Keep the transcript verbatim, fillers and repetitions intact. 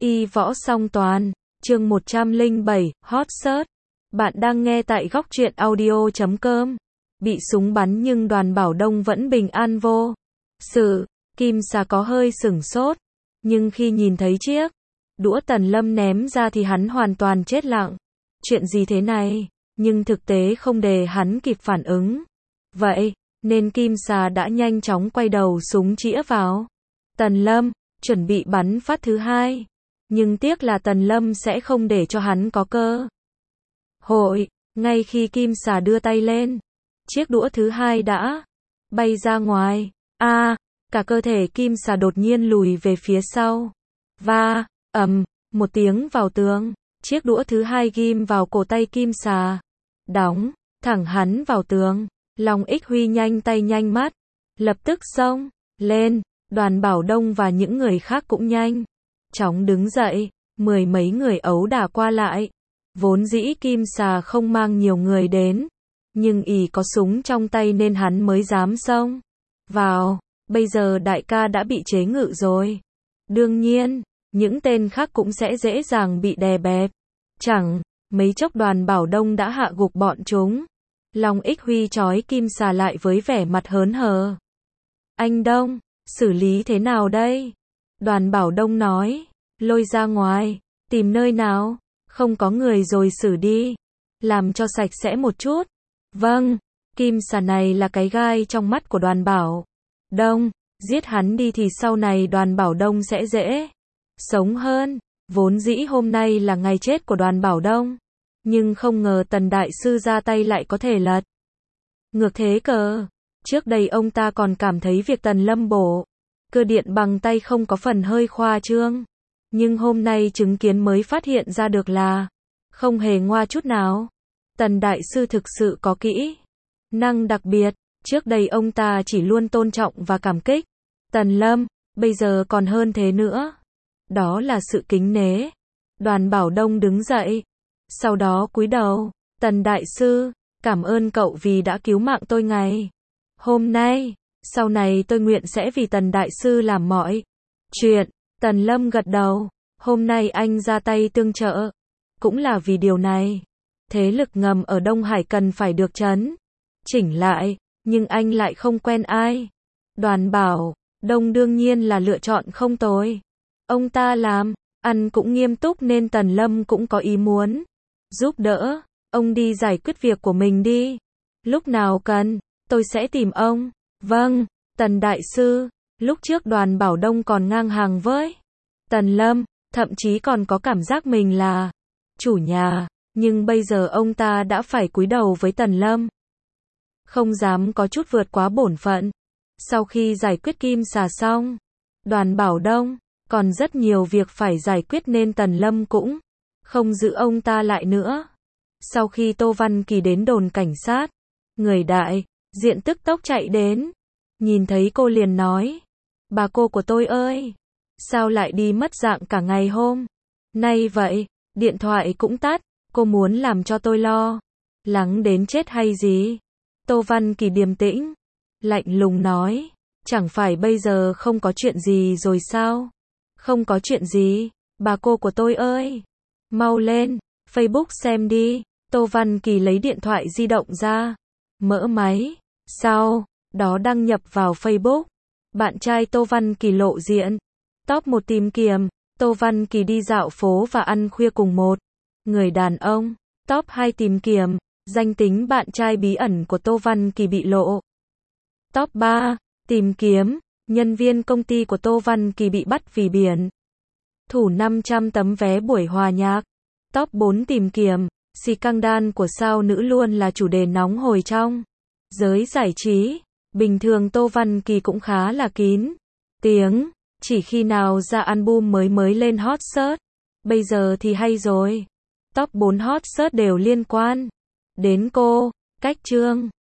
Y võ song toàn, chương một trăm lẻ bảy, Hot Search. Bạn đang nghe tại góc truyện audio chấm com. Bị súng bắn nhưng Đoàn Bảo Đông vẫn bình an vô sự. Kim Xà có hơi sửng sốt, nhưng khi nhìn thấy chiếc đũa Tần Lâm ném ra thì hắn hoàn toàn chết lặng. Chuyện gì thế này? Nhưng thực tế không để hắn kịp phản ứng. Vậy, nên Kim Xà đã nhanh chóng quay đầu súng chĩa vào Tần Lâm, chuẩn bị bắn phát thứ hai. Nhưng tiếc là Tần Lâm sẽ không để cho hắn có cơ hội. Ngay khi Kim Xà đưa tay lên, chiếc đũa thứ hai đã bay ra ngoài. A, à, cả cơ thể Kim Xà đột nhiên lùi về phía sau. Và, ầm, một tiếng vào tường. Chiếc đũa thứ hai ghim vào cổ tay Kim Xà, đóng thẳng hắn vào tường. Long Ích Huy nhanh tay nhanh mắt, lập tức xông lên. Đoàn Bảo Đông và những người khác cũng nhanh chóng đứng dậy, mười mấy người ấu đả qua lại. Vốn dĩ Kim Xà không mang nhiều người đến, nhưng ỷ có súng trong tay nên hắn mới dám xông vào. Bây giờ đại ca đã bị chế ngự rồi, đương nhiên những tên khác cũng sẽ dễ dàng bị đè bẹp. Chẳng mấy chốc Đoàn Bảo Đông đã hạ gục bọn chúng. Long Ích Huy trói Kim Xà lại với vẻ mặt hớn hở. Anh Đông, xử lý thế nào đây? Đoàn Bảo Đông nói, lôi ra ngoài, tìm nơi nào không có người rồi xử đi, làm cho sạch sẽ một chút. Vâng, Kim Xà này là cái gai trong mắt của Đoàn Bảo Đông, giết hắn đi thì sau này Đoàn Bảo Đông sẽ dễ sống hơn. Vốn dĩ hôm nay là ngày chết của Đoàn Bảo Đông, nhưng không ngờ Tần Đại Sư ra tay lại có thể lật ngược thế cờ. Trước đây ông ta còn cảm thấy việc Tần Lâm bổ cơ điện bằng tay không có phần hơi khoa trương, nhưng hôm nay chứng kiến mới phát hiện ra được là không hề ngoa chút nào. Tần Đại Sư thực sự có kỹ năng đặc biệt. Trước đây ông ta chỉ luôn tôn trọng và cảm kích Tần Lâm, bây giờ còn hơn thế nữa. Đó là sự kính nể. Đoàn Bảo Đông đứng dậy, sau đó cúi đầu. Tần Đại Sư, cảm ơn cậu vì đã cứu mạng tôi ngày hôm nay. Sau này tôi nguyện sẽ vì Tần Đại Sư làm mọi chuyện. Tần Lâm gật đầu. Hôm nay anh ra tay tương trợ cũng là vì điều này. Thế lực ngầm ở Đông Hải cần phải được trấn chỉnh lại, nhưng anh lại không quen ai. Đoàn Bảo Đông đương nhiên là lựa chọn không tồi. Ông ta làm ăn cũng nghiêm túc nên Tần Lâm cũng có ý muốn giúp đỡ. Ông đi giải quyết việc của mình đi. Lúc nào cần, tôi sẽ tìm ông. Vâng, Tần Đại Sư. Lúc trước Đoàn Bảo Đông còn ngang hàng với Tần Lâm, thậm chí còn có cảm giác mình là chủ nhà. Nhưng bây giờ ông ta đã phải cúi đầu với Tần Lâm, không dám có chút vượt quá bổn phận. Sau khi giải quyết Kim Xà xong, Đoàn Bảo Đông còn rất nhiều việc phải giải quyết nên Tần Lâm cũng không giữ ông ta lại nữa. Sau khi Tô Văn Kỳ đến đồn cảnh sát, người đại diện tức tốc chạy đến, nhìn thấy cô liền nói, bà cô của tôi ơi, sao lại đi mất dạng cả ngày hôm nay vậy? Điện thoại cũng tắt, cô muốn làm cho tôi lo lắng đến chết hay gì? Tô Văn Kỳ điềm tĩnh, lạnh lùng nói, chẳng phải bây giờ không có chuyện gì rồi sao? Không có chuyện gì, bà cô của tôi ơi, mau lên Facebook xem đi. Tô Văn Kỳ lấy điện thoại di động ra, mở máy, sau đó đăng nhập vào Facebook. Bạn trai Tô Văn Kỳ lộ diện. Top một tìm kiếm, Tô Văn Kỳ đi dạo phố và ăn khuya cùng một người đàn ông. Top hai tìm kiếm, danh tính bạn trai bí ẩn của Tô Văn Kỳ bị lộ. Top ba, tìm kiếm, nhân viên công ty của Tô Văn Kỳ bị bắt vì biển thủ năm trăm tấm vé buổi hòa nhạc. Top bốn tìm kiếm, scandal của sao nữ luôn là chủ đề nóng hổi trong giới giải trí. Bình thường Tô Văn Kỳ cũng khá là kín tiếng, chỉ khi nào ra album mới mới lên hot search. Bây giờ thì hay rồi, top bốn hot search đều liên quan đến cô. Cách chương